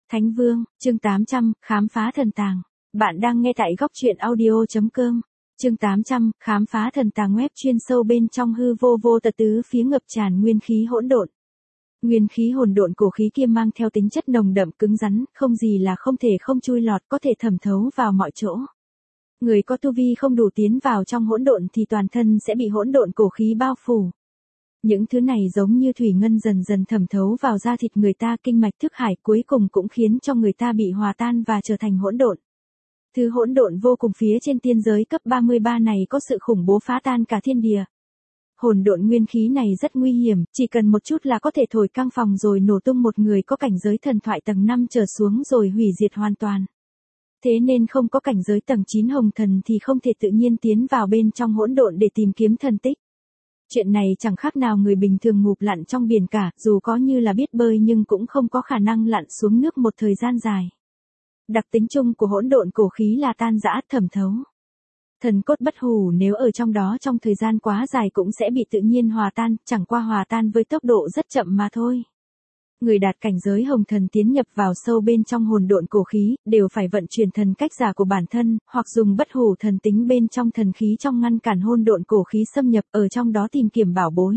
Thánh Vương, chương 800, khám phá thần tàng. Bạn đang nghe tại góc truyện audio.com. Chương 800, khám phá thần tàng web chuyên sâu bên trong hư vô vô tật tứ phía ngập tràn nguyên khí hỗn độn. Nguyên khí hỗn độn cổ khí kia mang theo tính chất nồng đậm cứng rắn, không gì là không thể không chui lọt, có thể thẩm thấu vào mọi chỗ. Người có tu vi không đủ tiến vào trong hỗn độn thì toàn thân sẽ bị hỗn độn cổ khí bao phủ. Những thứ này giống như thủy ngân dần dần thẩm thấu vào da thịt người ta, kinh mạch thức hải, cuối cùng cũng khiến cho người ta bị hòa tan và trở thành hỗn độn. Thứ hỗn độn vô cùng phía trên tiên giới cấp 33 này có sự khủng bố phá tan cả thiên địa. Hỗn độn nguyên khí này rất nguy hiểm, chỉ cần một chút là có thể thổi căng phòng rồi nổ tung một người có cảnh giới thần thoại tầng 5 trở xuống rồi hủy diệt hoàn toàn. Thế nên không có cảnh giới tầng 9 hồng thần thì không thể tự nhiên tiến vào bên trong hỗn độn để tìm kiếm thần tích. Chuyện này chẳng khác nào người bình thường ngụp lặn trong biển cả, dù có như là biết bơi nhưng cũng không có khả năng lặn xuống nước một thời gian dài. Đặc tính chung của hỗn độn cổ khí là tan rã, thẩm thấu. Thần cốt bất hủ nếu ở trong đó trong thời gian quá dài cũng sẽ bị tự nhiên hòa tan, chẳng qua hòa tan với tốc độ rất chậm mà thôi. Người đạt cảnh giới hồng thần tiến nhập vào sâu bên trong hỗn độn cổ khí, đều phải vận chuyển thần cách giả của bản thân, hoặc dùng bất hủ thần tính bên trong thần khí trong ngăn cản hỗn độn cổ khí xâm nhập, ở trong đó tìm kiếm bảo bối.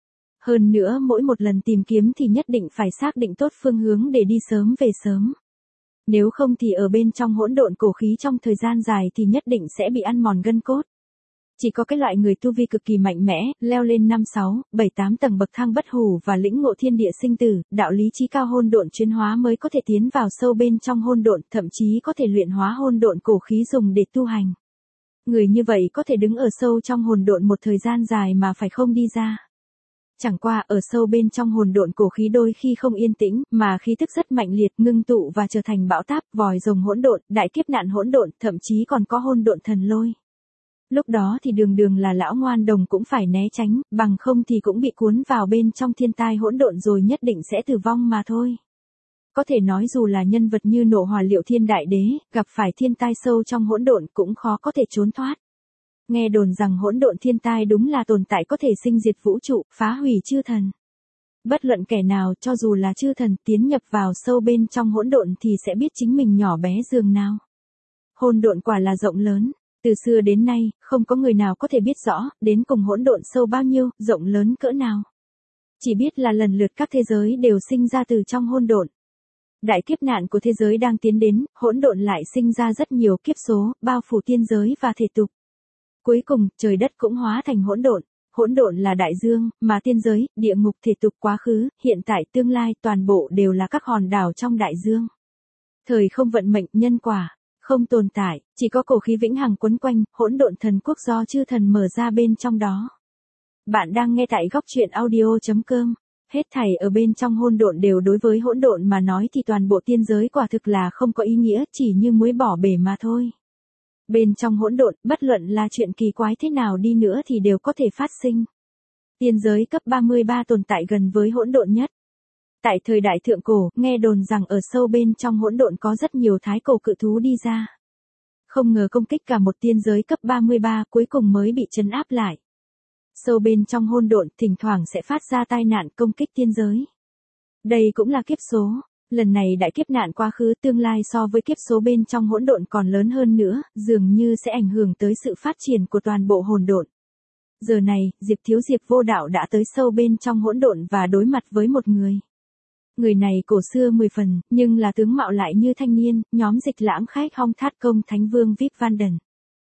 Hơn nữa mỗi một lần tìm kiếm thì nhất định phải xác định tốt phương hướng để đi sớm về sớm. Nếu không thì ở bên trong hỗn độn cổ khí trong thời gian dài thì nhất định sẽ bị ăn mòn gân cốt. Chỉ có cái loại người tu vi cực kỳ mạnh mẽ, leo lên 5, 6, 7, 8 tầng bậc thang bất hủ và lĩnh ngộ thiên địa sinh tử, đạo lý trí cao hỗn độn chuyển hóa mới có thể tiến vào sâu bên trong hỗn độn, thậm chí có thể luyện hóa hỗn độn cổ khí dùng để tu hành. Người như vậy có thể đứng ở sâu trong hỗn độn một thời gian dài mà phải không đi ra. Chẳng qua ở sâu bên trong hỗn độn cổ khí đôi khi không yên tĩnh, mà khí tức rất mạnh liệt, ngưng tụ và trở thành bão táp, vòi rồng hỗn độn, đại kiếp nạn hỗn độn, thậm chí còn có hỗn độn thần lôi. Lúc đó thì đường đường là lão ngoan đồng cũng phải né tránh, bằng không thì cũng bị cuốn vào bên trong thiên tai hỗn độn rồi nhất định sẽ tử vong mà thôi. Có thể nói dù là nhân vật như Nộ Hỏa Liệu Thiên Đại Đế, gặp phải thiên tai sâu trong hỗn độn cũng khó có thể trốn thoát. Nghe đồn rằng hỗn độn thiên tai đúng là tồn tại có thể sinh diệt vũ trụ, phá hủy chư thần. Bất luận kẻ nào cho dù là chư thần tiến nhập vào sâu bên trong hỗn độn thì sẽ biết chính mình nhỏ bé dường nào. Hỗn độn quả là rộng lớn. Từ xưa đến nay, không có người nào có thể biết rõ, đến cùng hỗn độn sâu bao nhiêu, rộng lớn cỡ nào. Chỉ biết là lần lượt các thế giới đều sinh ra từ trong hỗn độn. Đại kiếp nạn của thế giới đang tiến đến, hỗn độn lại sinh ra rất nhiều kiếp số, bao phủ tiên giới và thể tục. Cuối cùng, trời đất cũng hóa thành hỗn độn. Hỗn độn là đại dương, mà tiên giới, địa ngục, thể tục, quá khứ, hiện tại, tương lai, toàn bộ đều là các hòn đảo trong đại dương. Thời không vận mệnh, nhân quả không tồn tại, chỉ có cổ khí vĩnh hằng quấn quanh, hỗn độn thần quốc do chư thần mở ra bên trong đó. Bạn đang nghe tại góc truyện audio.com. Hết thảy ở bên trong hỗn độn đều đối với hỗn độn mà nói thì toàn bộ tiên giới quả thực là không có ý nghĩa, chỉ như muối bỏ bể mà thôi. Bên trong hỗn độn, bất luận là chuyện kỳ quái thế nào đi nữa thì đều có thể phát sinh. Tiên giới cấp 33 tồn tại gần với hỗn độn nhất. Tại thời đại thượng cổ, nghe đồn rằng ở sâu bên trong hỗn độn có rất nhiều thái cổ cự thú đi ra. Không ngờ công kích cả một tiên giới cấp 33 cuối cùng mới bị trấn áp lại. Sâu bên trong hỗn độn thỉnh thoảng sẽ phát ra tai nạn công kích tiên giới. Đây cũng là kiếp số. Lần này đại kiếp nạn quá khứ tương lai so với kiếp số bên trong hỗn độn còn lớn hơn nữa, dường như sẽ ảnh hưởng tới sự phát triển của toàn bộ hỗn độn. Giờ này, Diệp Thiếu Diệp Vô Đạo đã tới sâu bên trong hỗn độn và đối mặt với một người. Người này cổ xưa 10 phần, nhưng là tướng mạo lại như thanh niên, nhóm Dịch Lãng Khách Hong Thát Công Thánh Vương Vip Van Đần.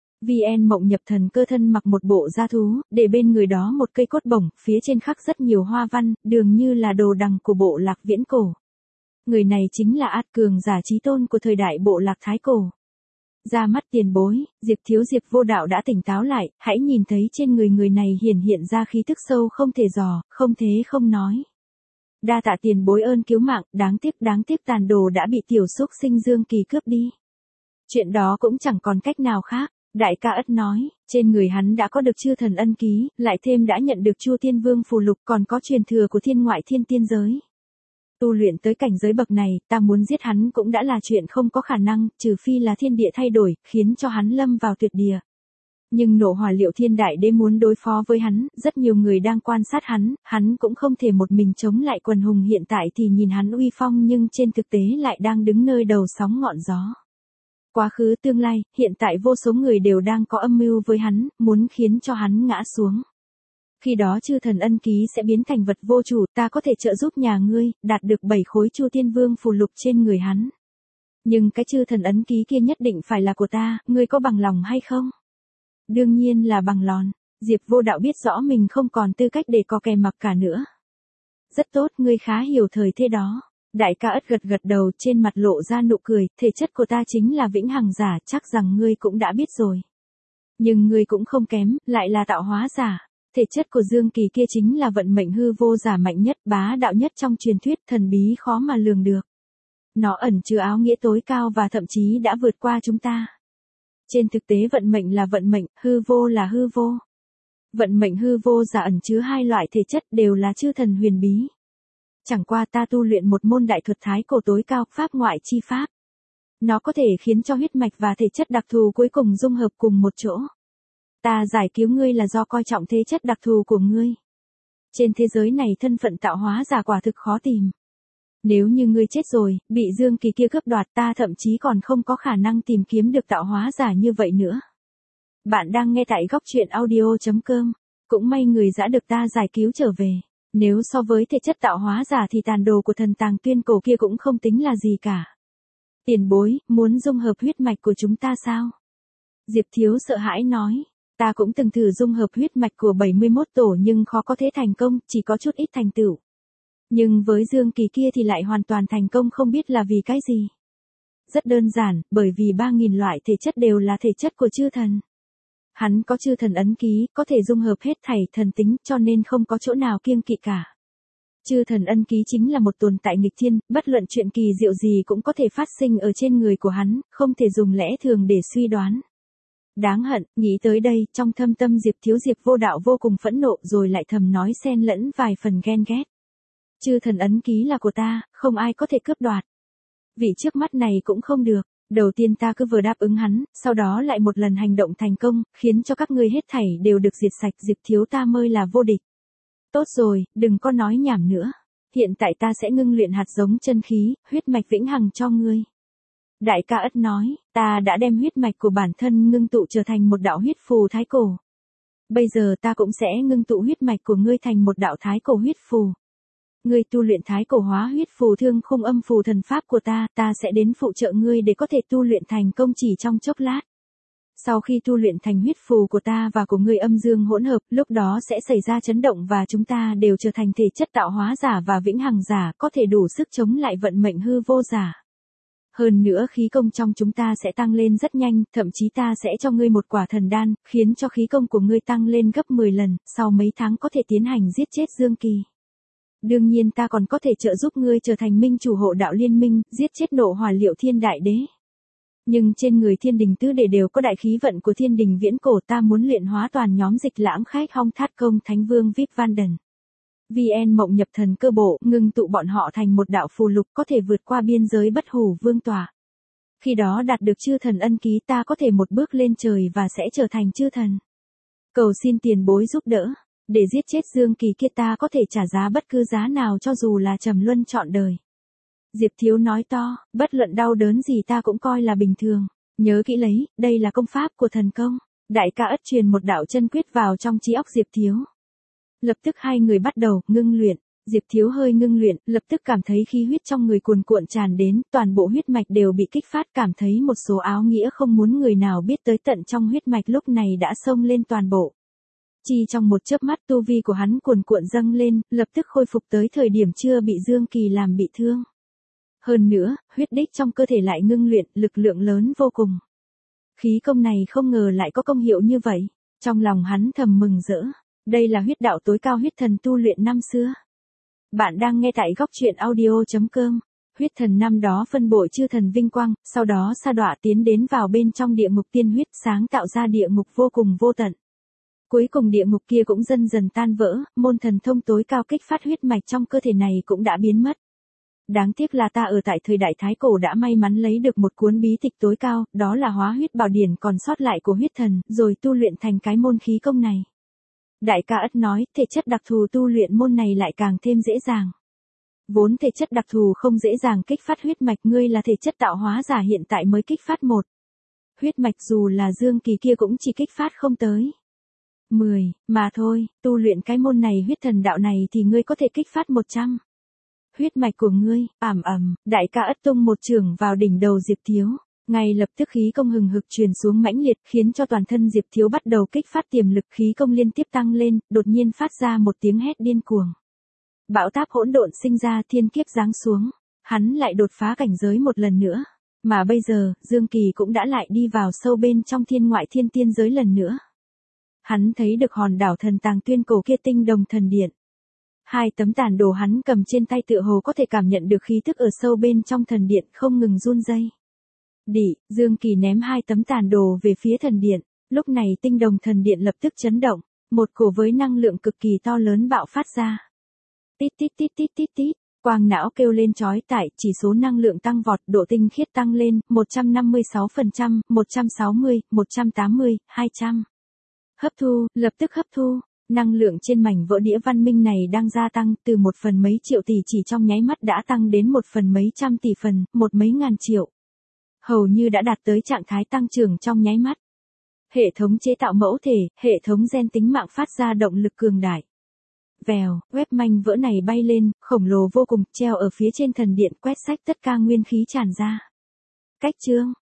VN Mộng Nhập Thần cơ thân mặc một bộ da thú, để bên người đó một cây cốt bổng, phía trên khắc rất nhiều hoa văn, dường như là đồ đằng của bộ lạc viễn cổ. Người này chính là Át Cường Giả Chí Tôn của thời đại bộ lạc Thái Cổ. Ra mắt tiền bối, Diệp Thiếu Diệp Vô Đạo đã tỉnh táo lại, hãy nhìn thấy trên người này hiện ra khí tức sâu không thể dò, không thế không nói. Đa tạ tiền bối ơn cứu mạng, đáng tiếc tàn đồ đã bị tiểu xúc sinh Dương Kỳ cướp đi. Chuyện đó cũng chẳng còn cách nào khác, đại ca ất nói, trên người hắn đã có được chư thần ân ký, lại thêm đã nhận được Chu Thiên Vương phù lục còn có truyền thừa của thiên ngoại thiên tiên giới. Tu luyện tới cảnh giới bậc này, ta muốn giết hắn cũng đã là chuyện không có khả năng, trừ phi là thiên địa thay đổi, khiến cho hắn lâm vào tuyệt địa. Nhưng nộ hỏa liệu thiên đại đế muốn đối phó với hắn, rất nhiều người đang quan sát hắn cũng không thể một mình chống lại quần hùng hiện tại thì nhìn hắn uy phong nhưng trên thực tế lại đang đứng nơi đầu sóng ngọn gió. Quá khứ tương lai, hiện tại vô số người đều đang có âm mưu với hắn, muốn khiến cho hắn ngã xuống. Khi đó chư thần ân ký sẽ biến thành vật vô chủ, ta có thể trợ giúp nhà ngươi, đạt được 7 khối Chu Thiên Vương phù lục trên người hắn. Nhưng cái chư thần ấn ký kia nhất định phải là của ta, ngươi có bằng lòng hay không? Đương nhiên là bằng lòng. Diệp Vô Đạo biết rõ mình không còn tư cách để có kè mặc cả nữa. Rất tốt, ngươi khá hiểu thời thế đó. Đại ca Ất gật gật đầu, trên mặt lộ ra nụ cười, thể chất của ta chính là vĩnh hằng giả, chắc rằng ngươi cũng đã biết rồi. Nhưng ngươi cũng không kém, lại là tạo hóa giả. Thể chất của Dương Kỳ kia chính là vận mệnh hư vô giả mạnh nhất, bá đạo nhất trong truyền thuyết, thần bí khó mà lường được. Nó ẩn chứa áo nghĩa tối cao và thậm chí đã vượt qua chúng ta. Trên thực tế vận mệnh là vận mệnh, hư vô là hư vô. Vận mệnh hư vô giả ẩn chứa hai loại thể chất đều là chư thần huyền bí. Chẳng qua ta tu luyện một môn đại thuật thái cổ tối cao, pháp ngoại chi pháp. Nó có thể khiến cho huyết mạch và thể chất đặc thù cuối cùng dung hợp cùng một chỗ. Ta giải cứu ngươi là do coi trọng thế chất đặc thù của ngươi. Trên thế giới này thân phận tạo hóa giả quả thực khó tìm. Nếu như ngươi chết rồi, bị Dương Kỳ kia cướp đoạt, ta thậm chí còn không có khả năng tìm kiếm được tạo hóa giả như vậy nữa. Bạn đang nghe tại góc truyện audio.com. Cũng may người đã được ta giải cứu trở về. Nếu so với thể chất tạo hóa giả thì tàn đồ của thần tàng tuyên cổ kia cũng không tính là gì cả. Tiền bối, muốn dung hợp huyết mạch của chúng ta sao? Diệp Thiếu sợ hãi nói. Ta cũng từng thử dung hợp huyết mạch của 71 tổ nhưng khó có thể thành công, chỉ có chút ít thành tựu. Nhưng với Dương Kỳ kia thì lại hoàn toàn thành công, không biết là vì cái gì. Rất đơn giản, bởi vì 3.000 loại thể chất đều là thể chất của chư thần. Hắn có chư thần ấn ký, có thể dung hợp hết thảy thần tính, cho nên không có chỗ nào kiêng kỵ cả. Chư thần ân ký chính là một tồn tại nghịch thiên, bất luận chuyện kỳ diệu gì cũng có thể phát sinh ở trên người của hắn, không thể dùng lẽ thường để suy đoán. Đáng hận, nghĩ tới đây, trong thâm tâm Diệp Vô Đạo vô cùng phẫn nộ rồi lại thầm nói xen lẫn vài phần ghen ghét. Chư thần ấn ký là của ta, không ai có thể cướp đoạt. Vị trước mắt này cũng không được, đầu tiên ta cứ vừa đáp ứng hắn, sau đó lại một lần hành động thành công, khiến cho các ngươi hết thảy đều được diệt sạch, Diệp Thiếu ta mới là vô địch. Tốt rồi, đừng có nói nhảm nữa. Hiện tại ta sẽ ngưng luyện hạt giống chân khí, huyết mạch vĩnh hằng cho ngươi. Đại ca Ất nói, ta đã đem huyết mạch của bản thân ngưng tụ trở thành một đạo huyết phù thái cổ. Bây giờ ta cũng sẽ ngưng tụ huyết mạch của ngươi thành một đạo thái cổ huyết phù. Ngươi tu luyện thái cổ hóa huyết phù thương khung âm phù thần pháp của ta, ta sẽ đến phụ trợ ngươi để có thể tu luyện thành công chỉ trong chốc lát. Sau khi tu luyện thành huyết phù của ta và của ngươi âm dương hỗn hợp, lúc đó sẽ xảy ra chấn động và chúng ta đều trở thành thể chất tạo hóa giả và vĩnh hằng giả, có thể đủ sức chống lại vận mệnh hư vô giả. Hơn nữa khí công trong chúng ta sẽ tăng lên rất nhanh, thậm chí ta sẽ cho ngươi một quả thần đan, khiến cho khí công của ngươi tăng lên gấp 10 lần, sau mấy tháng có thể tiến hành giết chết Dương Kỳ. Đương nhiên ta còn có thể trợ giúp ngươi trở thành minh chủ hộ đạo liên minh, giết chết nộ hỏa liệu thiên đại đế. Nhưng trên người thiên đình tứ đệ đều có đại khí vận của thiên đình viễn cổ, ta muốn luyện hóa toàn nhóm Dịch Lãng Khách Hong Thát Công Thánh Vương Vip Van Đần. VN Mộng Nhập Thần Cơ Bộ, ngưng tụ bọn họ thành một đạo phù lục có thể vượt qua biên giới bất hủ vương tòa. Khi đó đạt được chư thần ân ký ta có thể một bước lên trời và sẽ trở thành chư thần. Cầu xin tiền bối giúp đỡ. Để giết chết Dương Kỳ kia ta có thể trả giá bất cứ giá nào cho dù là trầm luân trọn đời. Diệp Thiếu nói to, bất luận đau đớn gì ta cũng coi là bình thường. Nhớ kỹ lấy, đây là công pháp của thần công. Đại ca Ất truyền một đạo chân quyết vào trong trí óc Diệp Thiếu. Lập tức hai người bắt đầu ngưng luyện. Diệp Thiếu hơi ngưng luyện, lập tức cảm thấy khí huyết trong người cuồn cuộn tràn đến, toàn bộ huyết mạch đều bị kích phát, cảm thấy một số áo nghĩa không muốn người nào biết tới tận trong huyết mạch lúc này đã xông lên toàn bộ. Chỉ trong một chớp mắt tu vi của hắn cuồn cuộn dâng lên, lập tức khôi phục tới thời điểm chưa bị Dương Kỳ làm bị thương. Hơn nữa, huyết đích trong cơ thể lại ngưng luyện, lực lượng lớn vô cùng. Khí công này không ngờ lại có công hiệu như vậy. Trong lòng hắn thầm mừng rỡ. Đây là huyết đạo tối cao huyết thần tu luyện năm xưa. Bạn đang nghe tại góc truyện audio.com. Huyết thần năm đó phân bội chư thần vinh quang, sau đó sa đọa tiến đến vào bên trong địa ngục tiên huyết, sáng tạo ra địa ngục vô cùng vô tận. Cuối cùng địa ngục kia cũng dần dần tan vỡ, môn thần thông tối cao kích phát huyết mạch trong cơ thể này cũng đã biến mất. Đáng tiếc là ta ở tại thời đại Thái Cổ đã may mắn lấy được một cuốn bí tịch tối cao, đó là Hóa huyết bảo điển còn sót lại của huyết thần, rồi tu luyện thành cái môn khí công này. Đại ca ất nói, thể chất đặc thù tu luyện môn này lại càng thêm dễ dàng. Vốn thể chất đặc thù không dễ dàng kích phát huyết mạch, ngươi là thể chất tạo hóa giả hiện tại mới kích phát 1. Huyết mạch, dù là Dương Kỳ kia cũng chỉ kích phát không tới 10, mà thôi, tu luyện cái môn này huyết thần đạo này thì ngươi có thể kích phát 100. Huyết mạch của ngươi, đại ca ất tung một chưởng vào đỉnh đầu Diệp Thiếu. Ngay lập tức khí công hừng hực truyền xuống mãnh liệt, khiến cho toàn thân Diệp Thiếu bắt đầu kích phát tiềm lực, khí công liên tiếp tăng lên, đột nhiên phát ra một tiếng hét điên cuồng. Bão táp hỗn độn sinh ra, thiên kiếp giáng xuống, hắn lại đột phá cảnh giới một lần nữa. Mà bây giờ, Dương Kỳ cũng đã lại đi vào sâu bên trong thiên ngoại thiên tiên giới lần nữa. Hắn thấy được hòn đảo thần tàng tuyên cổ kia, tinh đồng thần điện. 2 tấm tàn đồ hắn cầm trên tay tựa hồ có thể cảm nhận được khí thức ở sâu bên trong thần điện không ngừng run rẩy. Dương Kỳ ném 2 tấm tàn đồ về phía thần điện, lúc này tinh đồng thần điện lập tức chấn động, một cổ với năng lượng cực kỳ to lớn bạo phát ra. Tít tít tít tít tít tít, quang não kêu lên chói tai, chỉ số năng lượng tăng vọt, độ tinh khiết tăng lên, 156%, 160, 180, 200. Hấp thu, lập tức hấp thu. Năng lượng trên mảnh vỡ đĩa văn minh này đang gia tăng, từ 1 phần mấy triệu tỷ chỉ trong nháy mắt đã tăng đến 1 phần mấy trăm tỷ phần, 1 mấy ngàn triệu. Hầu như đã đạt tới trạng thái tăng trưởng trong nháy mắt. Hệ thống chế tạo mẫu thể, hệ thống gen tính mạng phát ra động lực cường đại. Vèo, web manh vỡ này bay lên, khổng lồ vô cùng, treo ở phía trên thần điện, quét sạch tất cả nguyên khí tràn ra. Cách chương.